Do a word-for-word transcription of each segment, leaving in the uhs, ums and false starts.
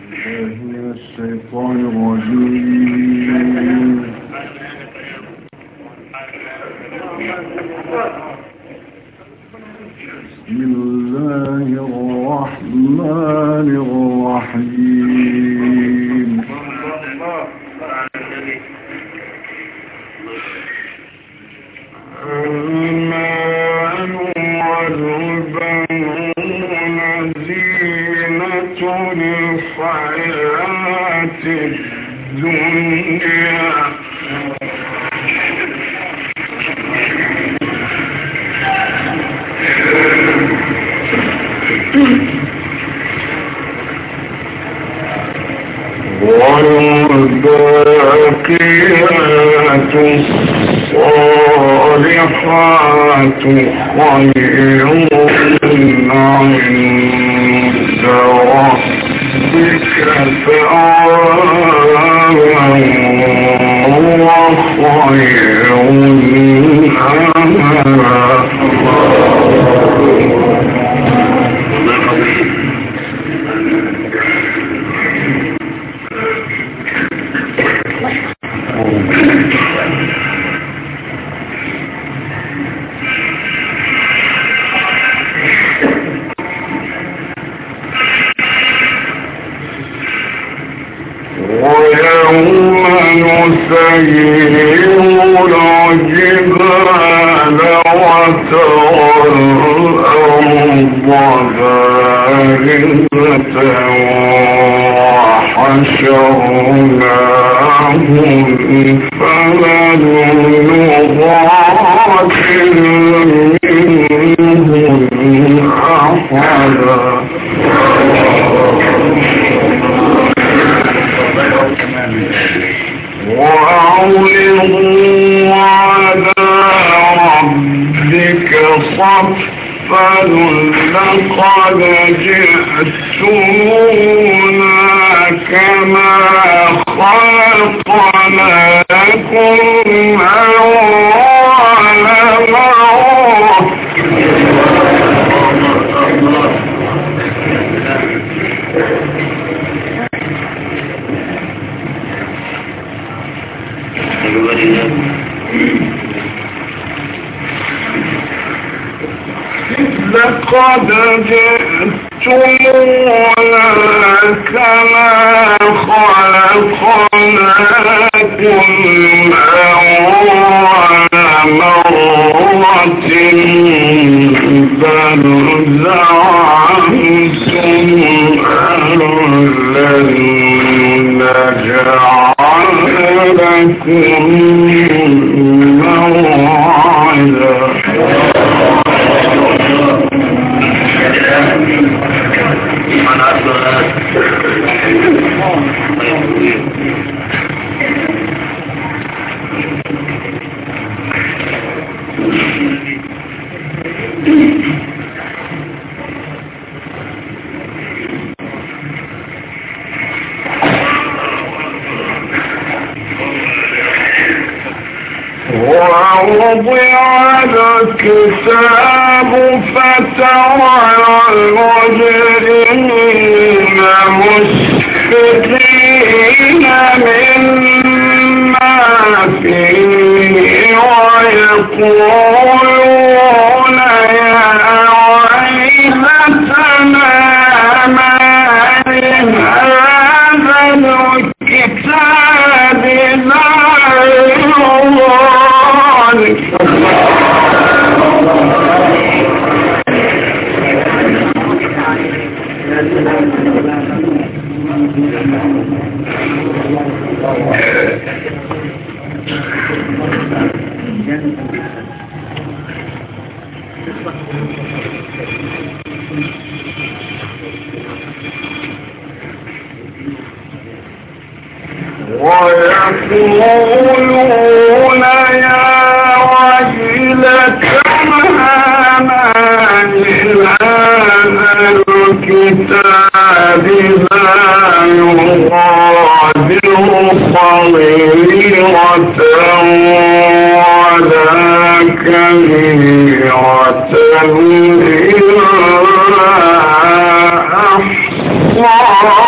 الشيطان الرجيم. بسم الله الرحمن الرحيم. المال والبنون زينة الحياة الدنيا والباقيات الصالحات خير عند ربك ثوابا وخير أملا. لقد جئتمونا كما خلقناكم أول مرة. لقد جئتمونا كما خلقناكم أول مرة بل زعمتم أن لن نجعل لكم موعدا. ووضع الكتاب فترى المجرمين مشفقين مما فيه ويقولون يا ويلتنا ما لهذا الكتاب لا ويقولون يا ويلتنا ما لهذا الكتاب لا يغادر صغيرة ولا كبيرة إلا أحصاها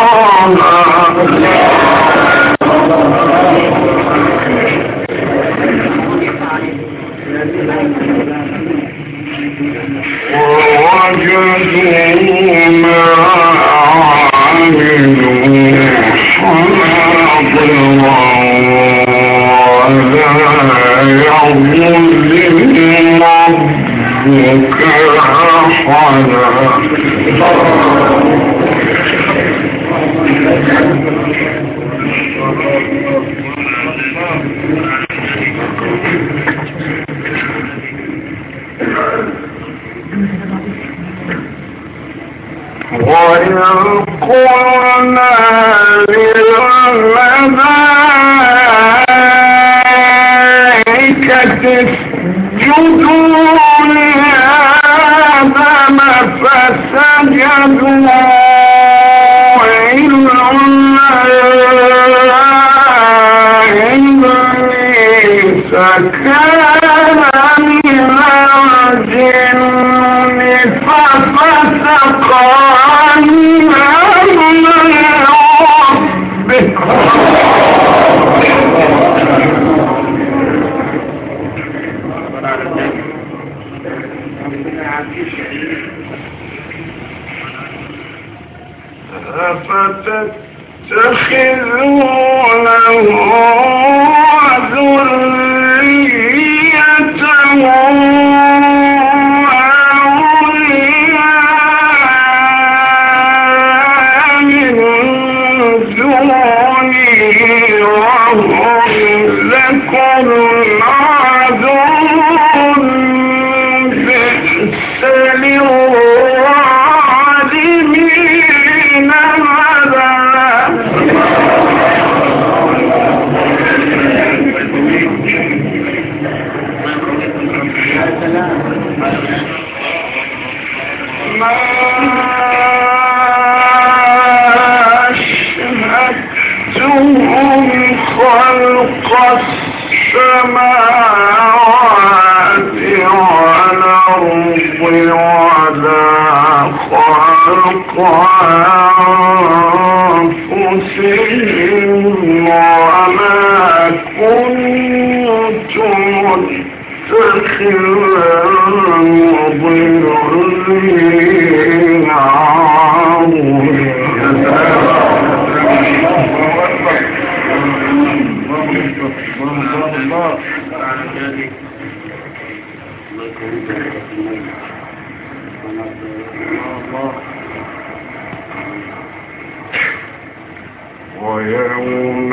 ويوم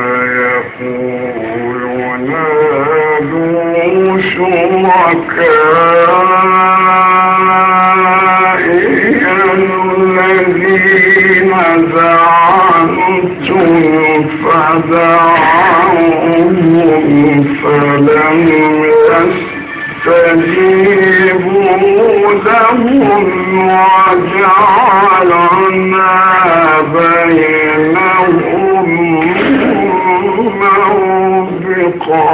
يقول نادوا شركائي الذين زعمتم فدعوهم فلم يستجيبوا لهم وجعلنا بينهم موبقا.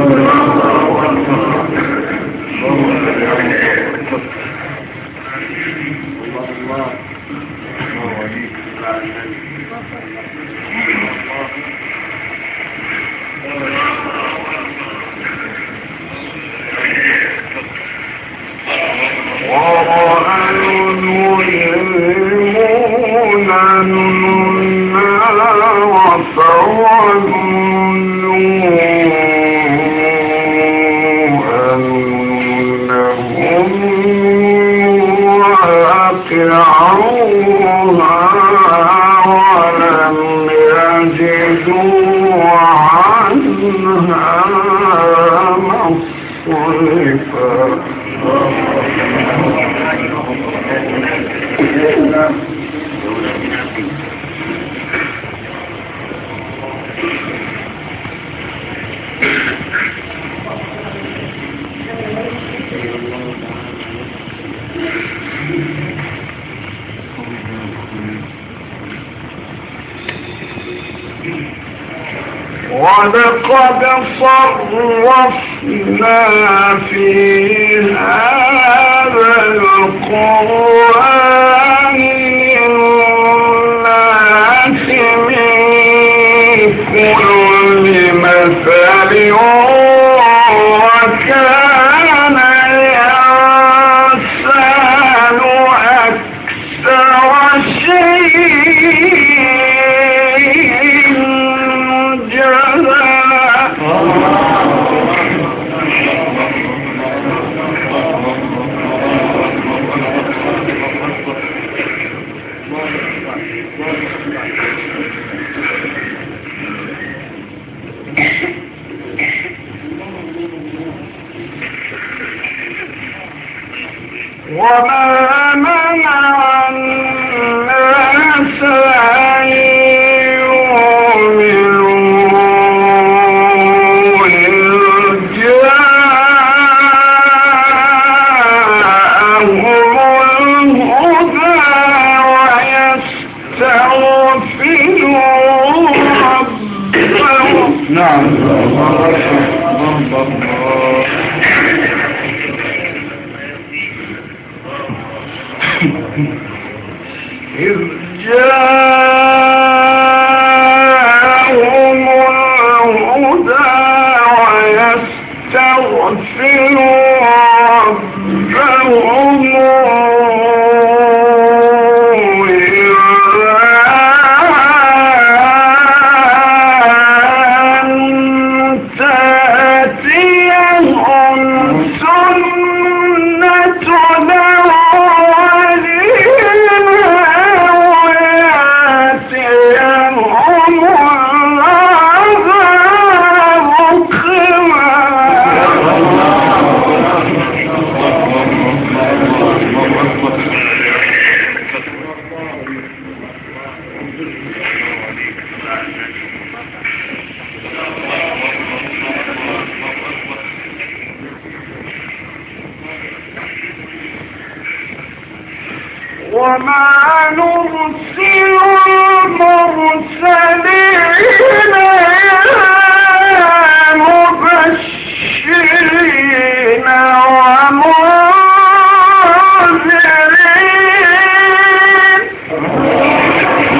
ورأى المجرمون النار فظنوا أنهم واقعوها ولم يجدوا عنها مصرفا. ولقد صرفنا في هذا القرآن للناس من كل مثل وكان الإنسان أكثر شيء جدلا. وما منع الناس أن يؤمنوا إذ جاءهم الهدى ويستغفروا ربهم. نعم. إذ جاءهم الهدى ويستغفروا ربهم وما نرسل المرسلين إلا مبشرين ومنذرين.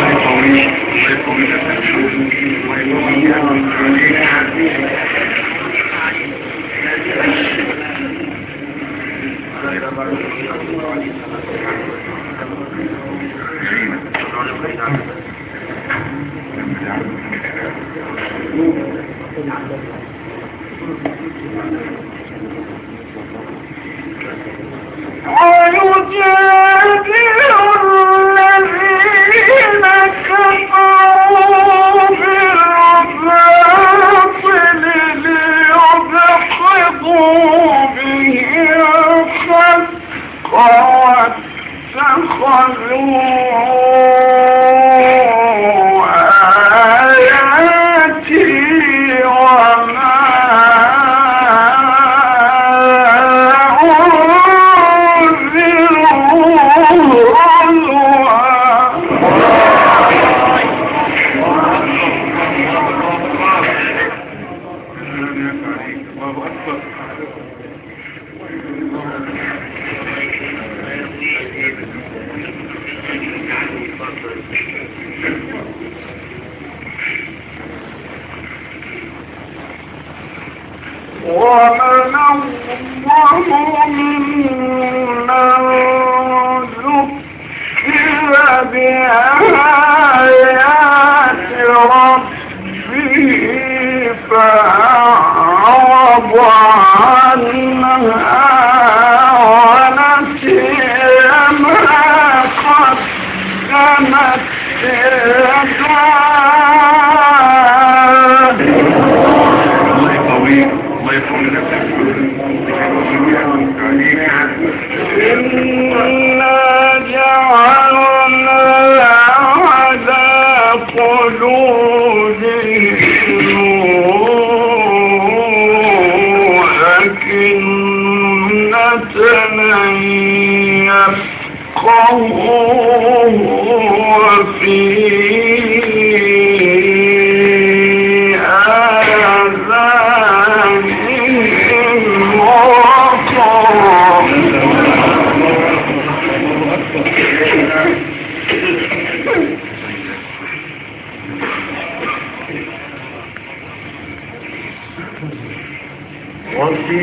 ويجادل الذين كفروا بالباطل ليدحضوا به الحق واتخذوا ومن أظلم ممن ذكر بآيات ربه فأعرض عنها ونسي ما قدمت إنا جعلنا على قلوبهم أكنة أن يفقهوه وفي وفي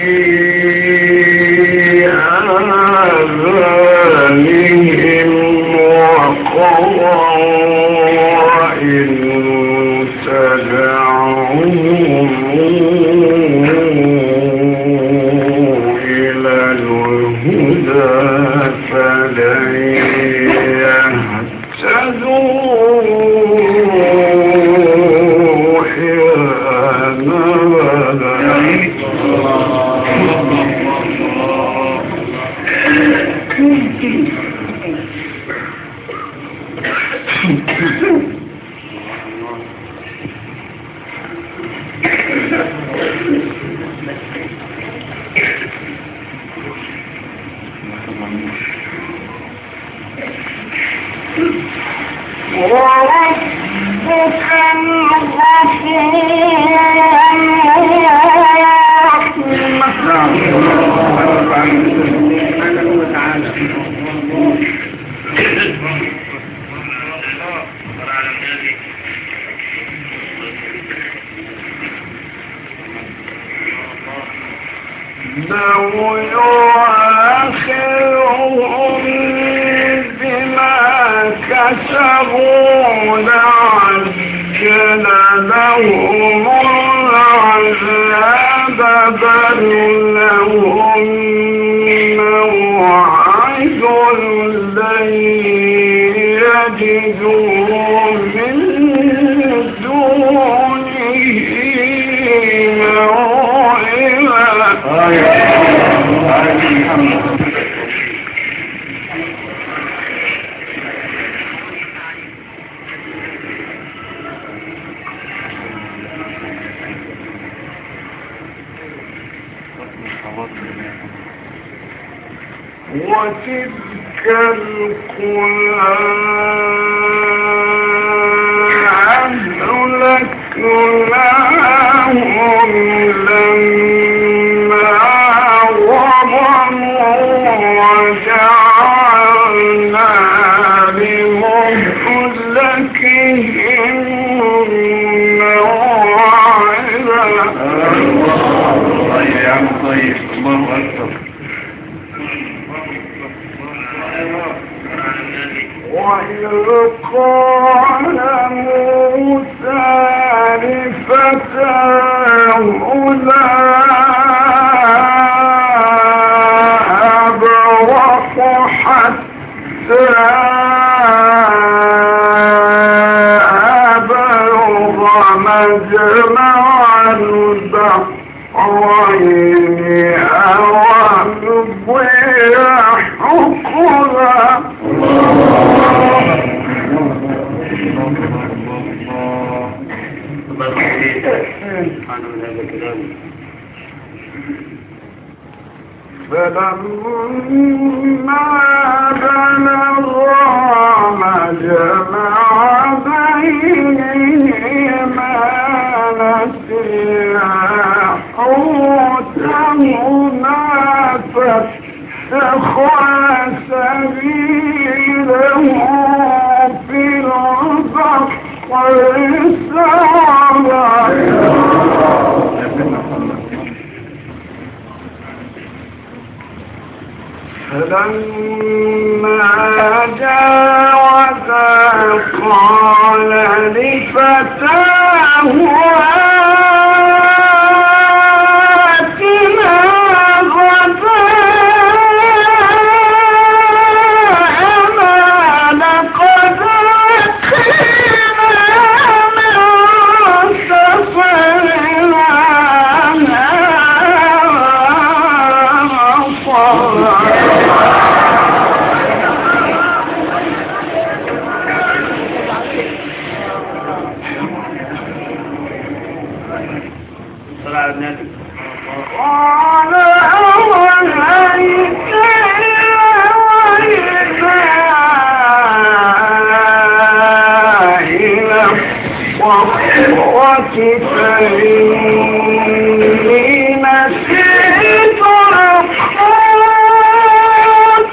آذانهم وقرا وإن تدعوهم إلى الهدى فلن لو يؤاخذهم بما كسبوا لعجل لهم العذاب بل لهم موعد لن يجدوا من دونه وتلك القرى أهلكناهم لما ظلموا وجعلنا لمهلكهم موعدا. طيب طيب الله أكبر. وإذ قال موسى لفتاه لا أبرح حتى أبلغ مجمع البحرين أو أمضي حقبا. فلما بلغا مجمع بينهما نسيا حوتهما فاتخذ سبيله في البحر سربا. فلما جاوزا قال لفتاه آتنا غداءنا لقد لقينا من سفرنا نصبا. قال أولئك إلى الصخرة فإني نسيت الحوت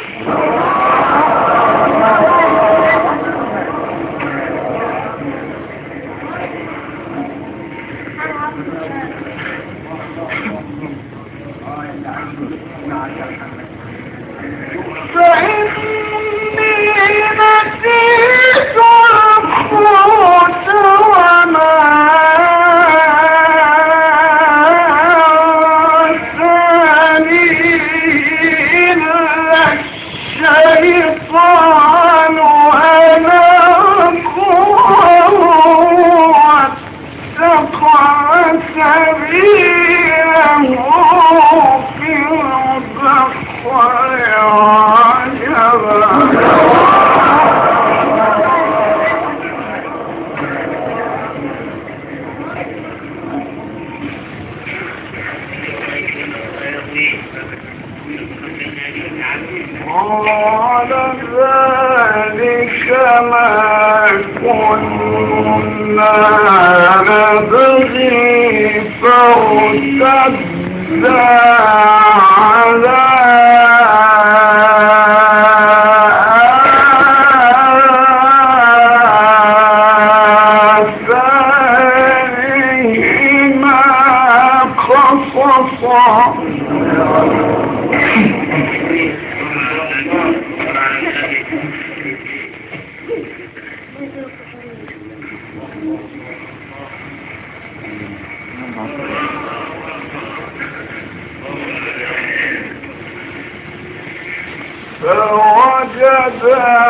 فوجد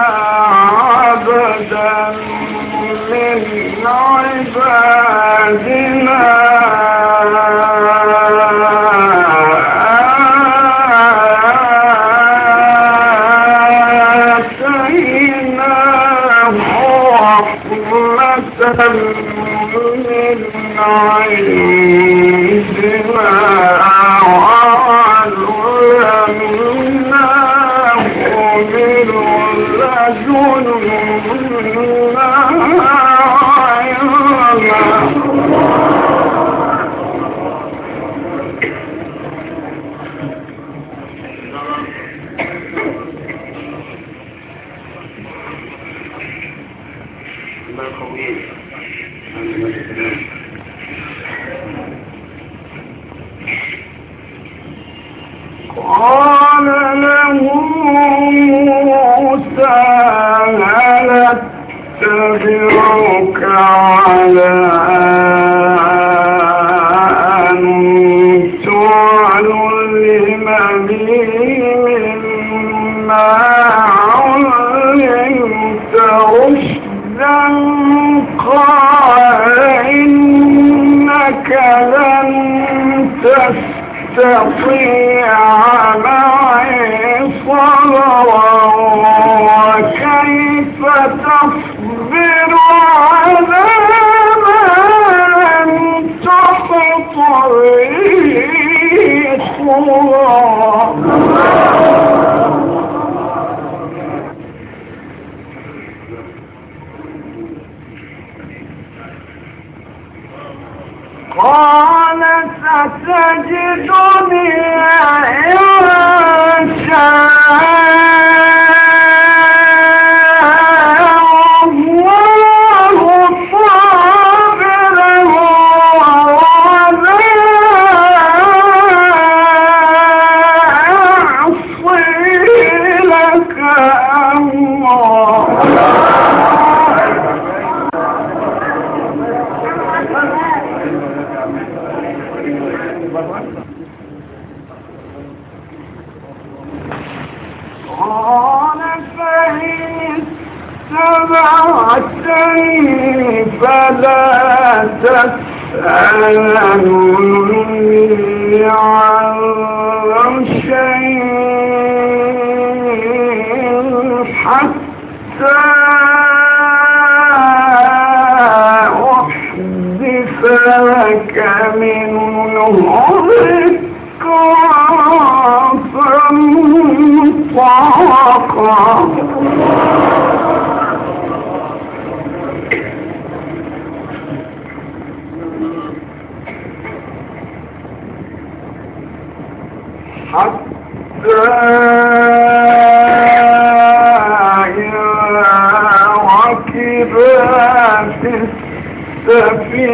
عبدا من عبادنا آتيناه رحمة من عندنا قال له موسى هل اتبعك على أن تعلمني مما علمت رشدا قال إنك لن تستطيع معي صبرا وكيف تصبر على ما لم تحط به خبرا. قال ستجدني إن شاء الله صابرا ولا أعصي لك أمرا. قال فإن اتبعتني فلا تسألني عن شيء حتى أحدث لك منه فانطلقا حتى إذا ركبا في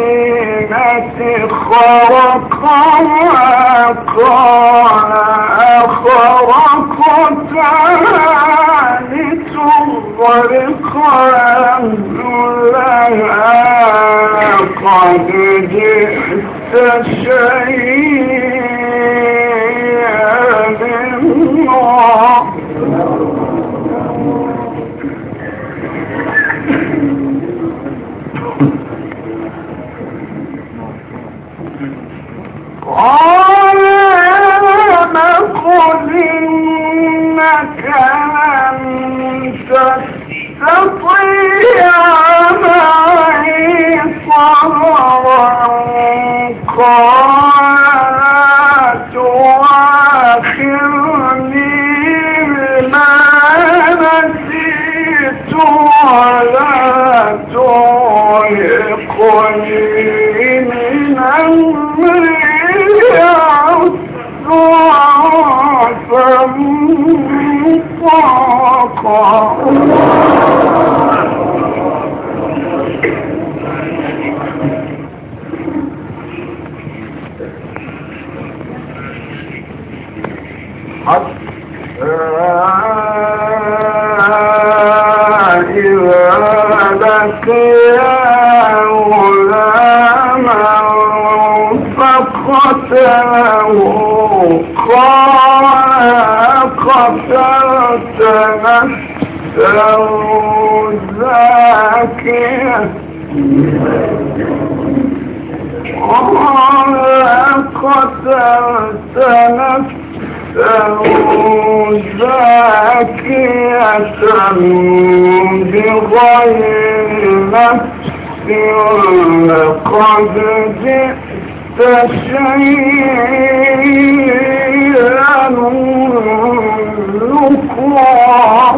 السفينة خرقها قال خرقتها لتغرق أهلها قد جئت شيئا إمرا. قال ألم قل إنك لن تستطيع معي صبرا قال تؤاخذني بما نسيت ولا ترهقني من أمري قتلت نفسا زاكية قتلت نفسا زاكية بغير نفس لقد جئت شيئا نكرا.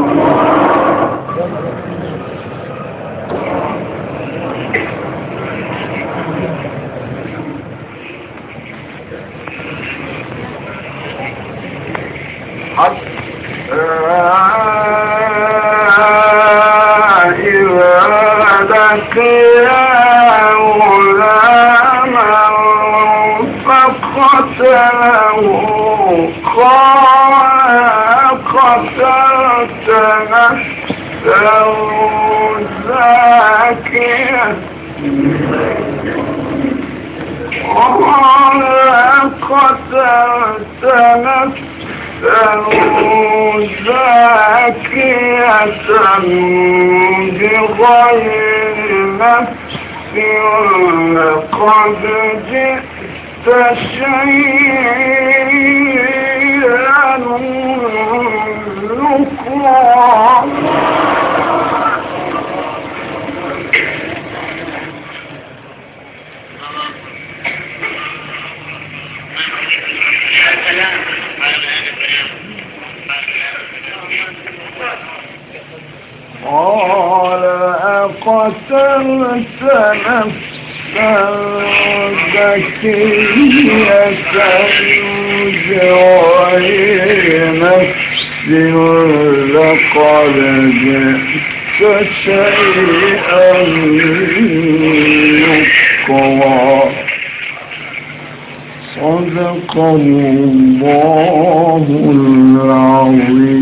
قتلت نفسا زاكية قتلت نفسا زاكية بغير نفس لقد جئت شيئا نكرا. قال أقتلت نفسا زكية بغير نفس لقد جئت شيئا نكرا. صدق الله العظيم.